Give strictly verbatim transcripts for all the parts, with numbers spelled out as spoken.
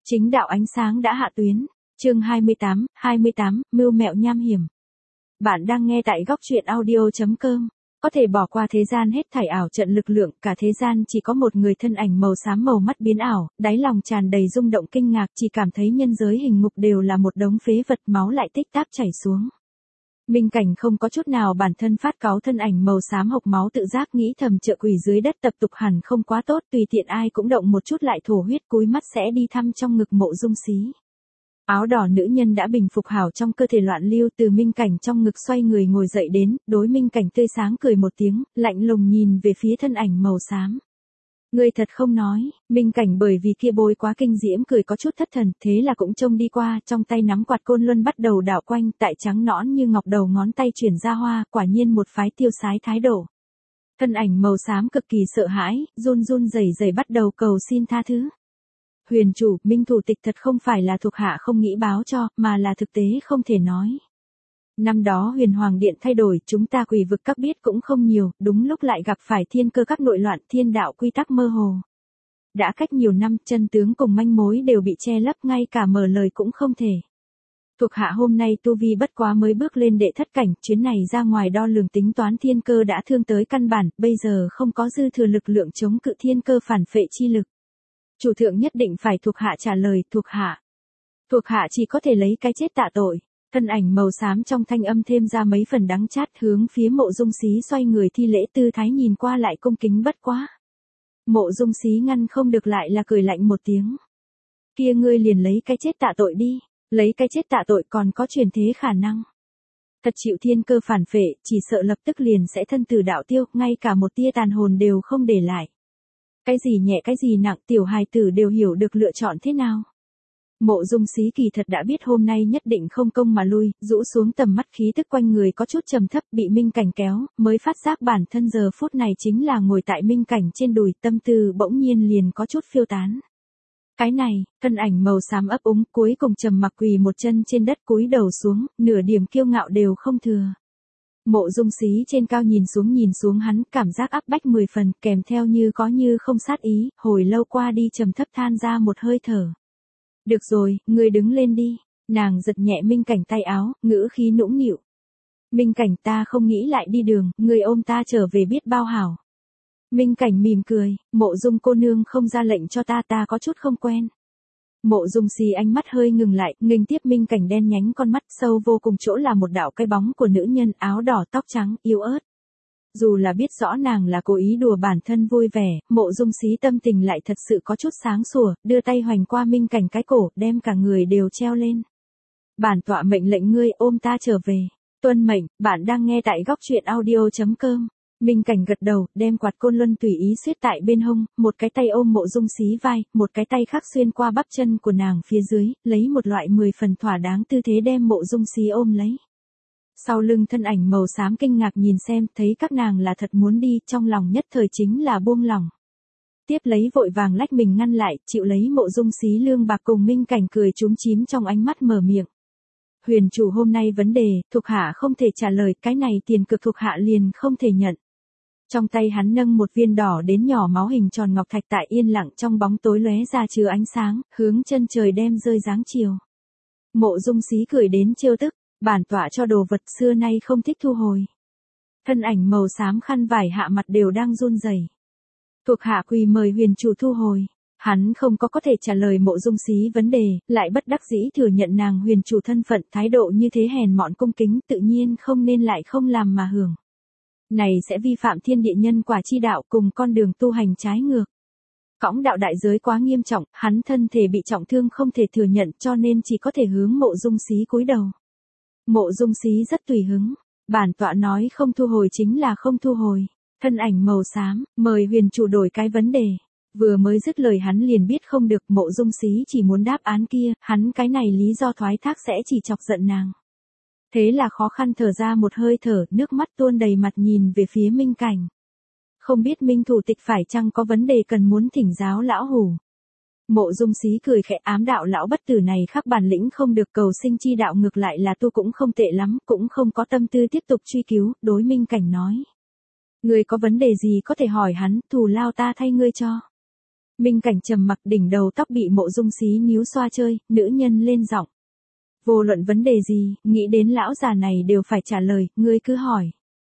Chính đạo ánh sáng đã hạ tuyến. Chương hai mươi tám, hai mươi tám, mưu mẹo nham hiểm. Bạn đang nghe tại góc truyện audio chấm com. Có thể bỏ qua thế gian hết thảy ảo trận lực lượng, cả thế gian chỉ có một người thân ảnh màu xám màu mắt biến ảo, đáy lòng tràn đầy rung động kinh ngạc, chỉ cảm thấy nhân giới hình ngục đều là một đống phế vật, máu lại tích tắc chảy xuống. Minh Cảnh không có chút nào bản thân phát cáu, thân ảnh màu xám hộc máu tự giác nghĩ thầm trợ quỷ dưới đất tập tục hẳn không quá tốt, tùy tiện ai cũng động một chút lại thổ huyết, cúi mắt sẽ đi thăm trong ngực Mộ Dung Xí. Áo đỏ nữ nhân đã bình phục hảo trong cơ thể loạn lưu, từ Minh Cảnh trong ngực xoay người ngồi dậy đến, đối Minh Cảnh tươi sáng cười một tiếng, lạnh lùng nhìn về phía thân ảnh màu xám. Ngươi thật không nói. Minh Cảnh bởi vì kia bôi quá kinh diễm cười có chút thất thần, thế là cũng trông đi qua, trong tay nắm quạt côn luân bắt đầu đảo quanh, tại trắng nõn như ngọc đầu ngón tay chuyển ra hoa, quả nhiên một phái tiêu sái thái độ. Thân ảnh màu xám cực kỳ sợ hãi, run run rẩy rẩy bắt đầu cầu xin tha thứ. Huyền chủ, Minh thủ tịch thật không phải là thuộc hạ không nghĩ báo cho, mà là thực tế không thể nói. Năm đó Huyền Hoàng Điện thay đổi, chúng ta quỷ vực các biết cũng không nhiều, đúng lúc lại gặp phải thiên cơ các nội loạn, thiên đạo quy tắc mơ hồ. Đã cách nhiều năm, chân tướng cùng manh mối đều bị che lấp, ngay cả mở lời cũng không thể. Thuộc hạ hôm nay tu vi bất quá mới bước lên đệ thất cảnh, chuyến này ra ngoài đo lường tính toán thiên cơ đã thương tới căn bản, bây giờ không có dư thừa lực lượng chống cự thiên cơ phản phệ chi lực. Chủ thượng nhất định phải thuộc hạ trả lời, thuộc hạ. Thuộc hạ chỉ có thể lấy cái chết tạ tội. Thân ảnh màu xám trong thanh âm thêm ra mấy phần đắng chát, hướng phía Mộ Dung Xí xoay người thi lễ, tư thái nhìn qua lại cung kính bất quá. Mộ Dung Xí ngăn không được lại là cười lạnh một tiếng. Kia ngươi liền lấy cái chết tạ tội đi, lấy cái chết tạ tội còn có truyền thế khả năng. Thật chịu thiên cơ phản phệ, chỉ sợ lập tức liền sẽ thân tử đạo tiêu, ngay cả một tia tàn hồn đều không để lại. Cái gì nhẹ cái gì nặng, tiểu hài tử đều hiểu được lựa chọn thế nào. Mộ Dung Xí kỳ thật đã biết hôm nay nhất định không công mà lui, rũ xuống tầm mắt, khí tức quanh người có chút trầm thấp, bị Minh Cảnh kéo, mới phát giác bản thân giờ phút này chính là ngồi tại Minh Cảnh trên đùi, tâm tư bỗng nhiên liền có chút phiêu tán. Cái này, thân ảnh màu xám ấp úng, cuối cùng trầm mặc quỳ một chân trên đất, cúi đầu xuống, nửa điểm kiêu ngạo đều không thừa. Mộ Dung Xí trên cao nhìn xuống nhìn xuống hắn, cảm giác áp bách mười phần, kèm theo như có như không sát ý, hồi lâu qua đi trầm thấp than ra một hơi thở. Được rồi, ngươi đứng lên đi. Nàng giật nhẹ Minh Cảnh tay áo, ngữ khí nũng nịu. Minh Cảnh, ta không nghĩ lại đi đường, ngươi ôm ta trở về biết bao hảo. Minh Cảnh mỉm cười, Mộ Dung cô nương không ra lệnh cho ta, ta có chút không quen. Mộ Dung Xí ánh mắt hơi ngừng lại, nghênh tiếp Minh Cảnh đen nhánh con mắt, sâu vô cùng chỗ là một đạo cái bóng của nữ nhân, áo đỏ tóc trắng, yếu ớt. Dù là biết rõ nàng là cố ý đùa bản thân vui vẻ, Mộ Dung Xí tâm tình lại thật sự có chút sáng sủa, đưa tay hoành qua Minh Cảnh cái cổ, đem cả người đều treo lên. Bản tọa mệnh lệnh ngươi ôm ta trở về. Tuân mệnh. Bạn đang nghe tại góc truyện audio chấm com. Minh Cảnh gật đầu, đem quạt côn luân tùy ý xuyết tại bên hông, một cái tay ôm Mộ Dung Xí vai, một cái tay khác xuyên qua bắp chân của nàng phía dưới, lấy một loại mười phần thỏa đáng tư thế đem Mộ Dung Xí ôm lấy. Sau lưng thân ảnh màu xám kinh ngạc nhìn xem, thấy các nàng là thật muốn đi, trong lòng nhất thời chính là buông lòng. Tiếp lấy vội vàng lách mình ngăn lại, chịu lấy Mộ Dung Xí lương bạc cùng Minh Cảnh cười chúm chím trong ánh mắt mở miệng. Huyền chủ hôm nay vấn đề, thuộc hạ không thể trả lời, cái này tiền cực thuộc hạ liền không thể nhận. Trong tay hắn nâng một viên đỏ đến nhỏ máu hình tròn ngọc thạch tại yên lặng trong bóng tối lóe ra chứa ánh sáng, hướng chân trời đem rơi dáng chiều. Mộ Dung Xí cười đến trêu tức. Bản tọa cho đồ vật xưa nay không thích thu hồi. Thân ảnh màu xám khăn vải hạ mặt đều đang run rẩy. Thuộc hạ quỳ mời huyền chủ thu hồi. Hắn không có có thể trả lời Mộ Dung Xí vấn đề, lại bất đắc dĩ thừa nhận nàng huyền chủ thân phận, thái độ như thế hèn mọn cung kính, tự nhiên không nên lại không làm mà hưởng. Này sẽ vi phạm thiên địa nhân quả chi đạo cùng con đường tu hành trái ngược. Cõng đạo đại giới quá nghiêm trọng, hắn thân thể bị trọng thương không thể thừa nhận, cho nên chỉ có thể hướng Mộ Dung Xí cúi đầu. Mộ Dung Xí rất tùy hứng, bản tọa nói không thu hồi chính là không thu hồi. Thân ảnh màu xám, mời huyền chủ đổi cái vấn đề. Vừa mới dứt lời hắn liền biết không được, Mộ Dung Xí chỉ muốn đáp án kia, hắn cái này lý do thoái thác sẽ chỉ chọc giận nàng. Thế là khó khăn thở ra một hơi thở, nước mắt tuôn đầy mặt nhìn về phía Minh Cảnh. Không biết Minh thủ tịch phải chăng có vấn đề cần muốn thỉnh giáo lão hủ. Mộ Dung Xí cười khẽ, ám đạo lão bất tử này khắc bản lĩnh không được, cầu sinh chi đạo ngược lại là tu cũng không tệ lắm, cũng không có tâm tư tiếp tục truy cứu, đối Minh Cảnh nói. Ngươi có vấn đề gì có thể hỏi hắn, thù lao ta thay ngươi cho. Minh Cảnh trầm mặc, đỉnh đầu tóc bị Mộ Dung Xí níu xoa chơi, nữ nhân lên giọng. Vô luận vấn đề gì, nghĩ đến lão già này đều phải trả lời, ngươi cứ hỏi.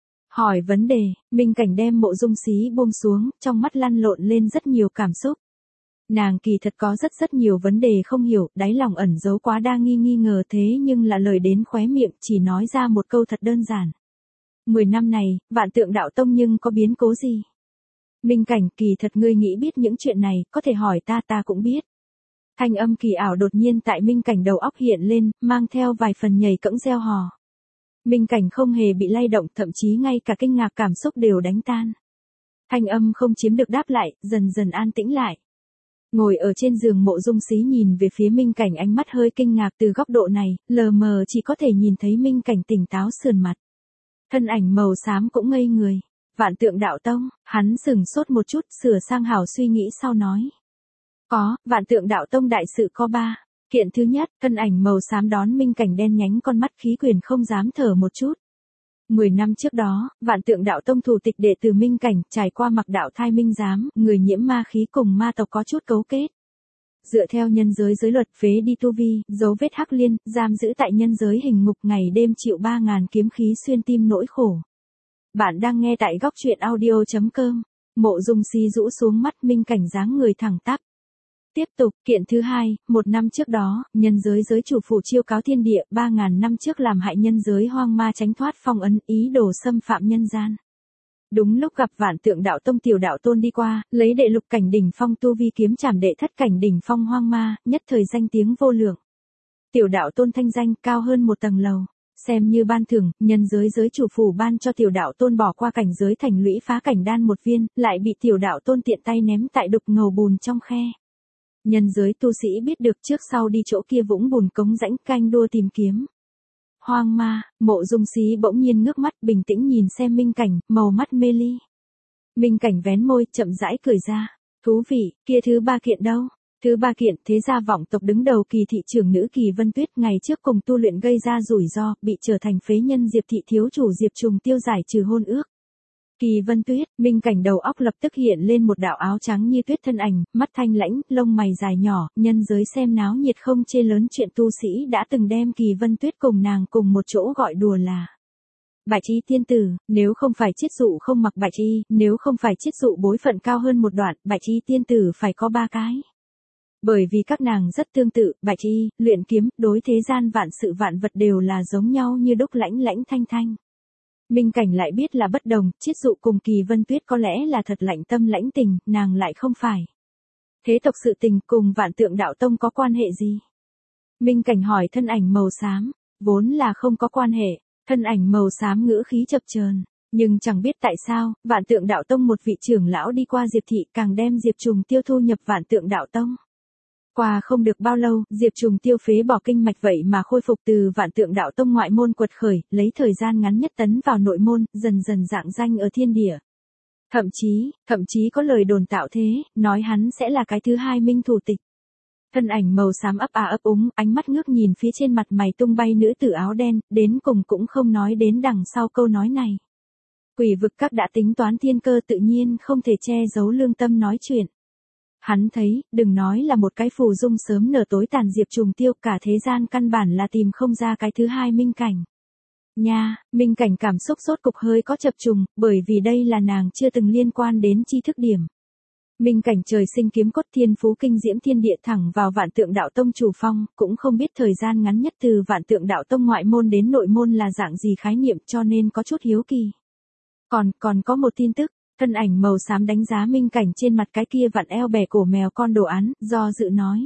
Hỏi vấn đề, Minh Cảnh đem Mộ Dung Xí buông xuống, trong mắt lăn lộn lên rất nhiều cảm xúc. Nàng kỳ thật có rất rất nhiều vấn đề không hiểu, đáy lòng ẩn giấu quá đa nghi nghi ngờ, thế nhưng là lời đến khóe miệng chỉ nói ra một câu thật đơn giản. Mười năm này, Vạn Tượng Đạo Tông nhưng có biến cố gì? Minh Cảnh, kỳ thật ngươi nghĩ biết những chuyện này, có thể hỏi ta, ta cũng biết. Thanh âm kỳ ảo đột nhiên tại Minh Cảnh đầu óc hiện lên, mang theo vài phần nhảy cẫng reo hò. Minh Cảnh không hề bị lay động, thậm chí ngay cả kinh ngạc cảm xúc đều đánh tan. Thanh âm không chiếm được đáp lại, dần dần an tĩnh lại. Ngồi ở trên giường Mộ Dung Xí nhìn về phía Minh Cảnh, ánh mắt hơi kinh ngạc, từ góc độ này, lờ mờ chỉ có thể nhìn thấy Minh Cảnh tỉnh táo sườn mặt. Thân ảnh màu xám cũng ngây người. Vạn Tượng Đạo Tông, hắn sừng sốt một chút, sửa sang hảo suy nghĩ sau nói. Có, Vạn Tượng Đạo Tông đại sự có ba. Kiện thứ nhất, thân ảnh màu xám đón Minh Cảnh đen nhánh con mắt khí quyền không dám thở một chút. Mười năm trước đó, Vạn Tượng Đạo Tông thủ tịch đệ tử Minh Cảnh trải qua mặc đạo thai minh giám, người nhiễm ma khí cùng ma tộc có chút cấu kết. Dựa theo nhân giới giới luật, phế đi tu vi, dấu vết hắc liên, giam giữ tại nhân giới hình ngục, ngày đêm chịu ba ngàn kiếm khí xuyên tim nỗi khổ. Bạn đang nghe tại góc truyện audio chấm com. Mộ Dung Xí rũ xuống mắt, Minh Cảnh dáng người thẳng tắp. Tiếp tục, kiện thứ hai, một năm trước đó, nhân giới giới chủ phủ chiêu cáo thiên địa, ba ngàn năm trước làm hại nhân giới hoang ma tránh thoát phong ấn, ý đồ xâm phạm nhân gian. Đúng lúc gặp Vạn Tượng Đạo Tông tiểu đạo tôn đi qua, lấy đệ lục cảnh đỉnh phong tu vi kiếm chảm đệ thất cảnh đỉnh phong hoang ma, nhất thời danh tiếng vô lượng. Tiểu đạo tôn thanh danh cao hơn một tầng lầu. Xem như ban thưởng, nhân giới giới chủ phủ ban cho tiểu đạo tôn bỏ qua cảnh giới thành lũy phá cảnh đan một viên, lại bị tiểu đạo tôn tiện tay ném tại đục ngầu bùn trong khe. Nhân giới tu sĩ biết được trước sau đi chỗ kia vũng bùn cống rãnh canh đua tìm kiếm. Hoang ma, Mộ Dung Xí bỗng nhiên ngước mắt bình tĩnh nhìn xem Minh Cảnh, màu mắt mê ly. Minh Cảnh vén môi, chậm rãi cười ra. Thú vị, kia thứ ba kiện đâu? Thứ ba kiện, thế gia vọng tộc đứng đầu Kỳ thị trưởng nữ Kỳ Vân Tuyết ngày trước cùng tu luyện gây ra rủi ro, bị trở thành phế nhân Diệp thị thiếu chủ Diệp Trùng Tiêu giải trừ hôn ước. Kỳ Vân Tuyết, Minh Cảnh đầu óc lập tức hiện lên một đạo áo trắng như tuyết thân ảnh, mắt thanh lãnh, lông mày dài nhỏ, nhân giới xem náo nhiệt không chê lớn chuyện tu sĩ đã từng đem Kỳ Vân Tuyết cùng nàng cùng một chỗ gọi đùa là Bạch Y tiên tử, nếu không phải chiết dụ không mặc bạch y, nếu không phải chiết dụ bối phận cao hơn một đoạn, Bạch Y tiên tử phải có ba cái. Bởi vì các nàng rất tương tự, bạch y, luyện kiếm, đối thế gian vạn sự vạn vật đều là giống nhau như đúc, lãnh lãnh thanh thanh. Minh Cảnh lại biết là bất đồng, chiết dụ cùng Kỳ Vân Tuyết có lẽ là thật lạnh tâm lãnh tình, nàng lại không phải. Thế tộc sự tình cùng Vạn Tượng Đạo Tông có quan hệ gì? Minh Cảnh hỏi thân ảnh màu xám, vốn là không có quan hệ, thân ảnh màu xám ngữ khí chập chờn. Nhưng chẳng biết tại sao, Vạn Tượng Đạo Tông một vị trưởng lão đi qua Diệp thị càng đem Diệp Trùng Tiêu thu nhập Vạn Tượng Đạo Tông. Qua không được bao lâu, Diệp Trùng Tiêu phế bỏ kinh mạch vậy mà khôi phục từ Vạn Tượng Đạo Tông ngoại môn quật khởi, lấy thời gian ngắn nhất tấn vào nội môn, dần dần rạng danh ở thiên địa. Thậm chí, thậm chí có lời đồn tạo thế, nói hắn sẽ là cái thứ hai minh thủ tịch. Thân ảnh màu xám ấp à ấp úng, ánh mắt ngước nhìn phía trên mặt mày tung bay nữ tử áo đen, đến cùng cũng không nói đến đằng sau câu nói này. Quỷ vực các đã tính toán thiên cơ, tự nhiên không thể che giấu lương tâm nói chuyện. Hắn thấy, đừng nói là một cái phù dung sớm nở tối tàn Diệp Trùng Tiêu, cả thế gian căn bản là tìm không ra cái thứ hai Minh Cảnh. Nha, Minh Cảnh cảm xúc sốt cục hơi có chập trùng, bởi vì đây là nàng chưa từng liên quan đến tri thức điểm. Minh Cảnh trời sinh kiếm cốt thiên phú kinh diễm thiên địa, thẳng vào Vạn Tượng Đạo Tông chủ phong, cũng không biết thời gian ngắn nhất từ Vạn Tượng Đạo Tông ngoại môn đến nội môn là dạng gì khái niệm, cho nên có chút hiếu kỳ. Còn, còn có một tin tức. Thân ảnh màu xám đánh giá Minh Cảnh trên mặt cái kia vặn eo bẻ cổ mèo con đồ án, do dự nói.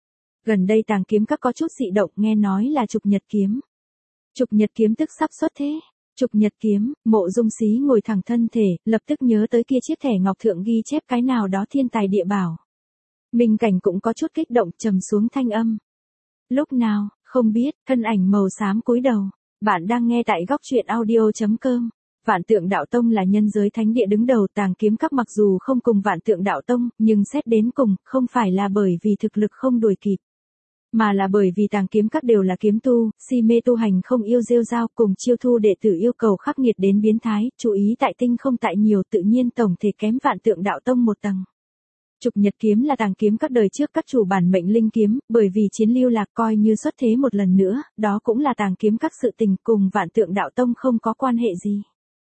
Gần đây Tàng Kiếm Các có chút dị động, nghe nói là Trục Nhật Kiếm. Trục Nhật Kiếm tức sắp xuất thế. Trục Nhật Kiếm, Mộ Dung Xí ngồi thẳng thân thể, lập tức nhớ tới kia chiếc thẻ ngọc thượng ghi chép cái nào đó thiên tài địa bảo. Minh Cảnh cũng có chút kích động, trầm xuống thanh âm. Lúc nào, không biết, thân ảnh màu xám cúi đầu. Bạn đang nghe tại góc truyện audio chấm com. Vạn Tượng Đạo Tông là nhân giới thánh địa đứng đầu, Tàng Kiếm Các mặc dù không cùng Vạn Tượng Đạo Tông, nhưng xét đến cùng, không phải là bởi vì thực lực không đuổi kịp, mà là bởi vì Tàng Kiếm Các đều là kiếm tu, si mê tu hành không yêu rêu rao, cùng chiêu thu đệ tử yêu cầu khắc nghiệt đến biến thái, chú ý tại tinh không tại nhiều, tự nhiên tổng thể kém Vạn Tượng Đạo Tông một tầng. Trục Nhật kiếm là tàng kiếm các đời trước các chủ bản mệnh linh kiếm, bởi vì chiến lưu lạc coi như xuất thế một lần nữa, đó cũng là tàng kiếm các sự tình cùng Vạn Tượng Đạo Tông không có quan hệ gì.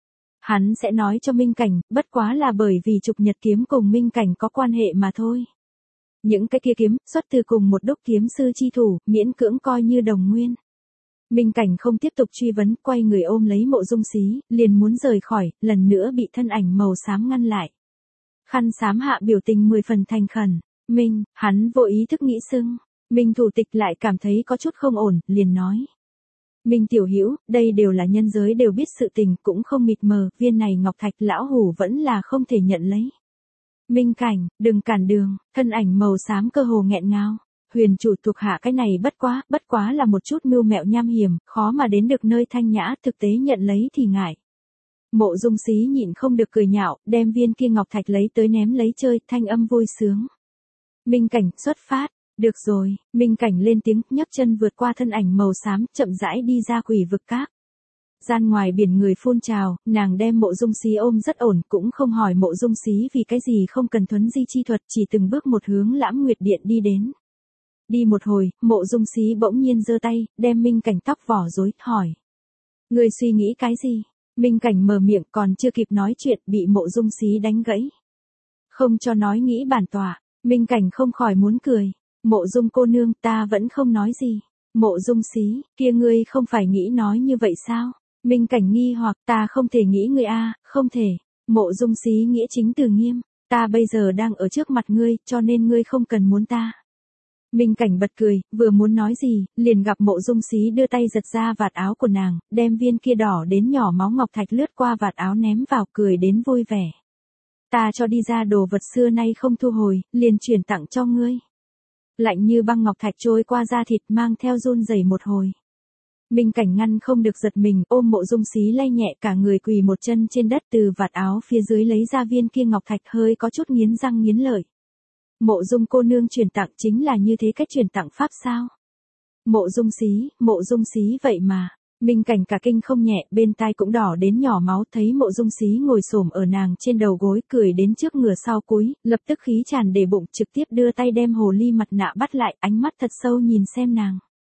Hắn sẽ nói cho Minh Cảnh, bất quá là bởi vì Trục Nhật kiếm cùng Minh Cảnh có quan hệ mà thôi. Những cái kia kiếm, xuất từ cùng một đúc kiếm sư chi thủ, miễn cưỡng coi như đồng nguyên. Minh Cảnh không tiếp tục truy vấn, quay người ôm lấy Mộ Dung Xí, liền muốn rời khỏi, lần nữa bị thân ảnh màu xám ngăn lại. Khăn xám hạ biểu tình mười phần thành khẩn. Minh, hắn vô ý thức nghĩ sưng. Minh thủ tịch lại cảm thấy có chút không ổn, liền nói. Minh tiểu hữu, đây đều là nhân giới đều biết sự tình, cũng không mịt mờ, viên này ngọc thạch lão hủ vẫn là không thể nhận lấy. Minh Cảnh, đừng cản đường, thân ảnh màu xám cơ hồ nghẹn ngào. Huyền chủ thuộc hạ cái này bất quá, bất quá là một chút mưu mẹo nham hiểm, khó mà đến được nơi thanh nhã, thực tế nhận lấy thì ngại. Mộ Dung Xí nhịn không được cười nhạo, đem viên kia ngọc thạch lấy tới ném lấy chơi, thanh âm vui sướng. Minh Cảnh, xuất phát. Được rồi, Minh Cảnh lên tiếng, nhấc chân vượt qua thân ảnh màu xám, chậm rãi đi ra quỷ vực các. Gian ngoài biển người phun trào, nàng đem Mộ Dung Xí ôm rất ổn, cũng không hỏi Mộ Dung Xí vì cái gì không cần thuấn di chi thuật, chỉ từng bước một hướng Lãm Nguyệt Điện đi đến. Đi một hồi, Mộ Dung Xí bỗng nhiên giơ tay, đem Minh Cảnh tóc vỏ rối, hỏi. Người suy nghĩ cái gì? Minh Cảnh mở miệng còn chưa kịp nói chuyện, bị Mộ Dung Xí đánh gãy. Không cho nói nghĩ bản tọa, Minh Cảnh không khỏi muốn cười. Mộ Dung cô nương, ta vẫn không nói gì. Mộ Dung Xí, kia ngươi không phải nghĩ nói như vậy sao? Minh Cảnh nghi hoặc, ta không thể nghĩ ngươi a, không thể. Mộ Dung Xí nghĩa chính từ nghiêm, ta bây giờ đang ở trước mặt ngươi, cho nên ngươi không cần muốn ta. Minh Cảnh bật cười, vừa muốn nói gì, liền gặp Mộ Dung Xí đưa tay giật ra vạt áo của nàng, đem viên kia đỏ đến nhỏ máu ngọc thạch lướt qua vạt áo ném vào, cười đến vui vẻ. Ta cho đi ra đồ vật xưa nay không thu hồi, liền chuyển tặng cho ngươi. Lạnh như băng ngọc thạch trôi qua da thịt, mang theo run rẩy một hồi. Minh Cảnh ngăn không được giật mình, ôm Mộ Dung Xí lay nhẹ cả người quỳ một chân trên đất, từ vạt áo phía dưới lấy ra viên kia ngọc thạch, hơi có chút nghiến răng nghiến lợi. Mộ Dung cô nương truyền tặng chính là như thế cách truyền tặng pháp sao? Mộ Dung Xí, Mộ Dung Xí vậy mà. Minh Cảnh cả kinh không nhẹ, bên tai cũng đỏ đến nhỏ máu, thấy Mộ Dung Xí ngồi xổm ở nàng trên đầu gối, cười đến trước ngửa sau cúi, lập tức khí tràn đầy bụng, trực tiếp đưa tay đem hồ ly mặt nạ bắt lại, ánh mắt thật sâu nhìn xem nàng.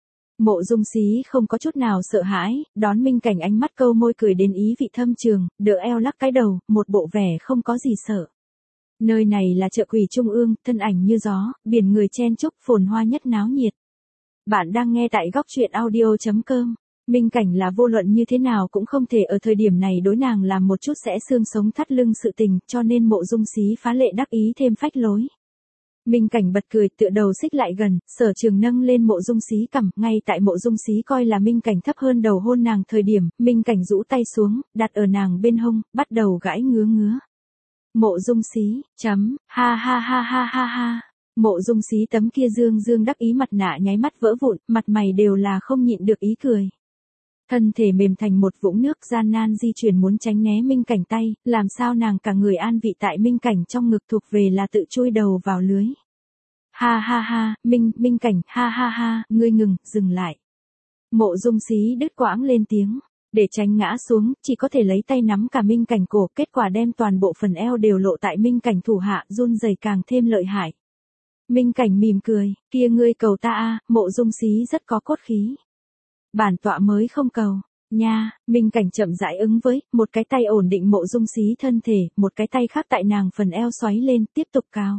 Mộ Dung Xí không có chút nào sợ hãi, đón Minh Cảnh ánh mắt câu môi cười đến ý vị thâm trường, đỡ eo lắc cái đầu, một bộ vẻ không có gì sợ. Nơi này là chợ quỷ trung ương, thân ảnh như gió, biển người chen chúc, phồn hoa nhất náo nhiệt. Bạn đang nghe tại góc truyện audio chấm com. Minh Cảnh là vô luận như thế nào cũng không thể ở thời điểm này đối nàng làm một chút sẽ xương sống thắt lưng sự tình, cho nên Mộ Dung Xí phá lệ đắc ý thêm phách lối. Minh Cảnh bật cười, tựa đầu xích lại gần, Sở Trường nâng lên Mộ Dung Xí cằm, ngay tại Mộ Dung Xí coi là Minh Cảnh thấp hơn đầu hôn nàng thời điểm, Minh Cảnh rũ tay xuống, đặt ở nàng bên hông, bắt đầu gãi ngứa ngứa. Mộ Dung Xí, chấm, ha ha ha ha ha ha. Mộ Dung Xí tấm kia dương dương đắc ý mặt nạ nháy mắt vỡ vụn, mặt mày đều là không nhịn được ý cười. Thân thể mềm thành một vũng nước, gian nan di chuyển muốn tránh né Minh Cảnh tay, làm sao nàng cả người an vị tại Minh Cảnh trong ngực, thuộc về là tự chui đầu vào lưới. Ha ha ha, Minh, Minh Cảnh, ha ha ha, ngươi ngừng, dừng lại. Mộ Dung Xí đứt quãng lên tiếng, để tránh ngã xuống, chỉ có thể lấy tay nắm cả Minh Cảnh cổ, kết quả đem toàn bộ phần eo đều lộ tại Minh Cảnh thủ hạ, run rẩy càng thêm lợi hại. Minh Cảnh mỉm cười, kia ngươi cầu ta a, Mộ Dung Xí rất có cốt khí. Bản tọa mới không cầu, nha. Minh Cảnh chậm rãi ứng với, một cái tay ổn định Mộ Dung Xí thân thể, một cái tay khác tại nàng phần eo xoáy lên, tiếp tục cao.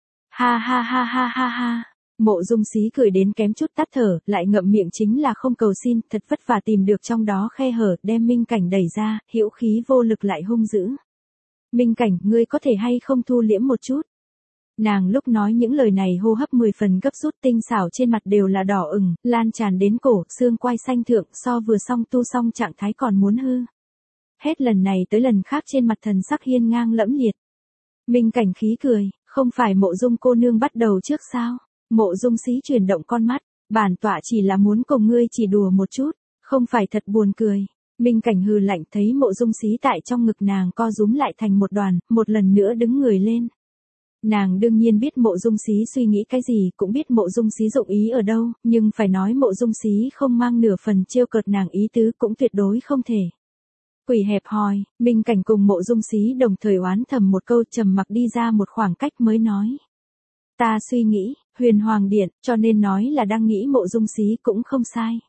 Ha ha ha ha ha ha. Mộ Dung Xí cười đến kém chút tắt thở, lại ngậm miệng chính là không cầu xin, thật vất vả tìm được trong đó khe hở, đem Minh Cảnh đẩy ra, hữu khí vô lực lại hung dữ. Minh Cảnh, ngươi có thể hay không thu liễm một chút? Nàng lúc nói những lời này hô hấp mười phần gấp rút, tinh xảo trên mặt đều là đỏ ửng, lan tràn đến cổ, xương quai xanh thượng, so vừa xong tu xong trạng thái còn muốn hư. Hết lần này tới lần khác trên mặt thần sắc hiên ngang lẫm liệt. Minh Cảnh khí cười, không phải Mộ Dung cô nương bắt đầu trước sao? Mộ Dung Xí chuyển động con mắt, bản tọa chỉ là muốn cùng ngươi chỉ đùa một chút, không phải thật buồn cười. Minh Cảnh hừ lạnh, thấy Mộ Dung Xí tại trong ngực nàng co rúm lại thành một đoàn, một lần nữa đứng người lên. Nàng đương nhiên biết Mộ Dung Xí suy nghĩ cái gì, cũng biết Mộ Dung Xí dụng ý ở đâu, nhưng phải nói Mộ Dung Xí không mang nửa phần trêu cợt nàng ý tứ cũng tuyệt đối không thể. Quỷ hẹp hòi, Minh Cảnh cùng Mộ Dung Xí đồng thời oán thầm một câu, trầm mặc đi ra một khoảng cách mới nói. Ta suy nghĩ, Huyền Hoàng Điện, cho nên nói là đang nghĩ Mộ Dung Xí cũng không sai.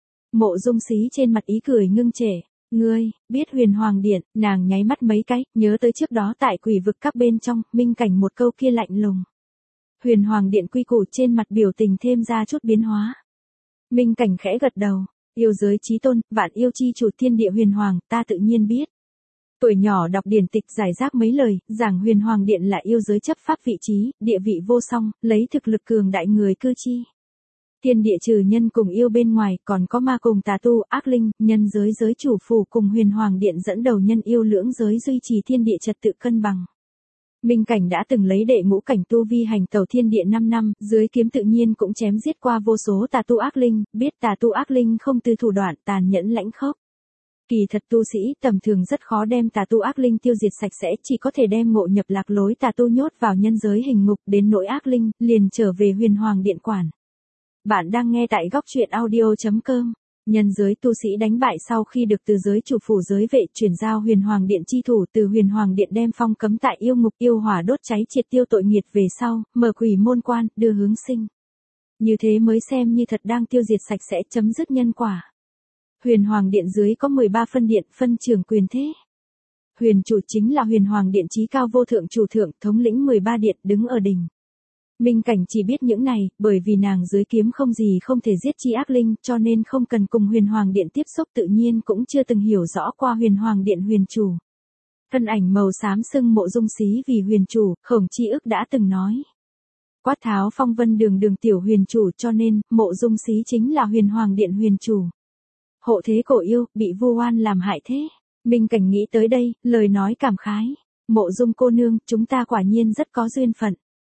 Mộ Dung Xí trên mặt ý cười ngưng trệ. Ngươi, biết Huyền Hoàng Điện, nàng nháy mắt mấy cái, nhớ tới trước đó tại quỷ vực các bên trong, Minh Cảnh một câu kia lạnh lùng. Huyền Hoàng Điện quy củ trên mặt biểu tình thêm ra chút biến hóa. Minh Cảnh khẽ gật đầu, yêu giới chí tôn, vạn yêu chi chủ thiên địa Huyền Hoàng, ta tự nhiên biết. Tuổi nhỏ đọc điển tịch giải rác mấy lời, giảng Huyền Hoàng Điện là yêu giới chấp pháp vị trí, địa vị vô song, lấy thực lực cường đại người cư chi. Thiên địa trừ nhân cùng yêu bên ngoài, còn có ma cùng tà tu, ác linh, nhân giới giới chủ phủ cùng Huyền Hoàng Điện dẫn đầu nhân yêu lưỡng giới duy trì thiên địa trật tự cân bằng. Minh Cảnh đã từng lấy đệ ngũ cảnh tu vi hành tẩu thiên địa năm năm, dưới kiếm tự nhiên cũng chém giết qua vô số tà tu ác linh, biết tà tu ác linh không từ thủ đoạn tàn nhẫn lãnh khốc. Kỳ thật tu sĩ tầm thường rất khó đem tà tu ác linh tiêu diệt sạch sẽ, chỉ có thể đem ngộ nhập lạc lối tà tu nhốt vào nhân giới hình ngục, đến nỗi ác linh, liền trở về Huyền Hoàng Điện quản. Bạn đang nghe tại góc truyện audio chấm com. Nhân giới tu sĩ đánh bại sau khi được từ giới chủ phủ giới vệ chuyển giao Huyền Hoàng Điện chi thủ, từ Huyền Hoàng Điện đem phong cấm tại yêu ngục yêu hỏa đốt cháy triệt tiêu tội nghiệt về sau, mở quỷ môn quan, đưa hướng sinh. Như thế mới xem như thật đang tiêu diệt sạch sẽ, chấm dứt nhân quả. Huyền Hoàng Điện dưới có mười ba phân điện, phân trưởng quyền thế. Huyền chủ chính là Huyền Hoàng Điện chí cao vô thượng chủ thượng, thống lĩnh mười ba điện, đứng ở đỉnh. Minh Cảnh chỉ biết những này, bởi vì nàng dưới kiếm không gì không thể giết chi ác linh, cho nên không cần cùng Huyền Hoàng Điện tiếp xúc, tự nhiên cũng chưa từng hiểu rõ qua Huyền Hoàng Điện huyền chủ. Thân ảnh màu xám xưng Mộ Dung Xí vì huyền chủ, Khổng Chi Ức đã từng nói. Quát tháo phong vân đường đường tiểu huyền chủ, cho nên, Mộ Dung Xí chính là Huyền Hoàng Điện huyền chủ. Hộ thế cổ yêu, bị vu oan làm hại thế. Minh Cảnh nghĩ tới đây, lời nói cảm khái. Mộ Dung cô nương, chúng ta quả nhiên rất có duyên phận.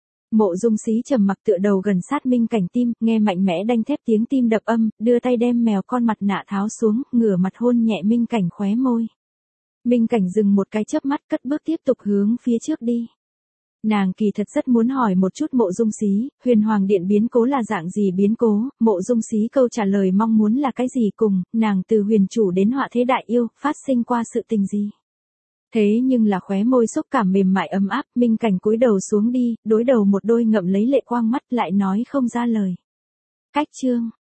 Mộ Dung Xí trầm mặc tựa đầu gần sát Minh Cảnh tim, nghe mạnh mẽ đanh thép tiếng tim đập âm, đưa tay đem mèo con mặt nạ tháo xuống, ngửa mặt hôn nhẹ Minh Cảnh khóe môi. Minh Cảnh dừng một cái chớp mắt, cất bước tiếp tục hướng phía trước đi. Nàng kỳ thật rất muốn hỏi một chút Mộ Dung Xí, Huyền Hoàng Điện biến cố là dạng gì biến cố, Mộ Dung Xí câu trả lời mong muốn là cái gì cùng, nàng từ huyền chủ đến họa thế đại yêu, phát sinh qua sự tình gì. Thế nhưng là khóe môi xúc cảm mềm mại ấm áp, Minh Cảnh cúi đầu xuống đi, đối đầu một đôi ngậm lấy lệ quang mắt lại nói không ra lời. Cách chương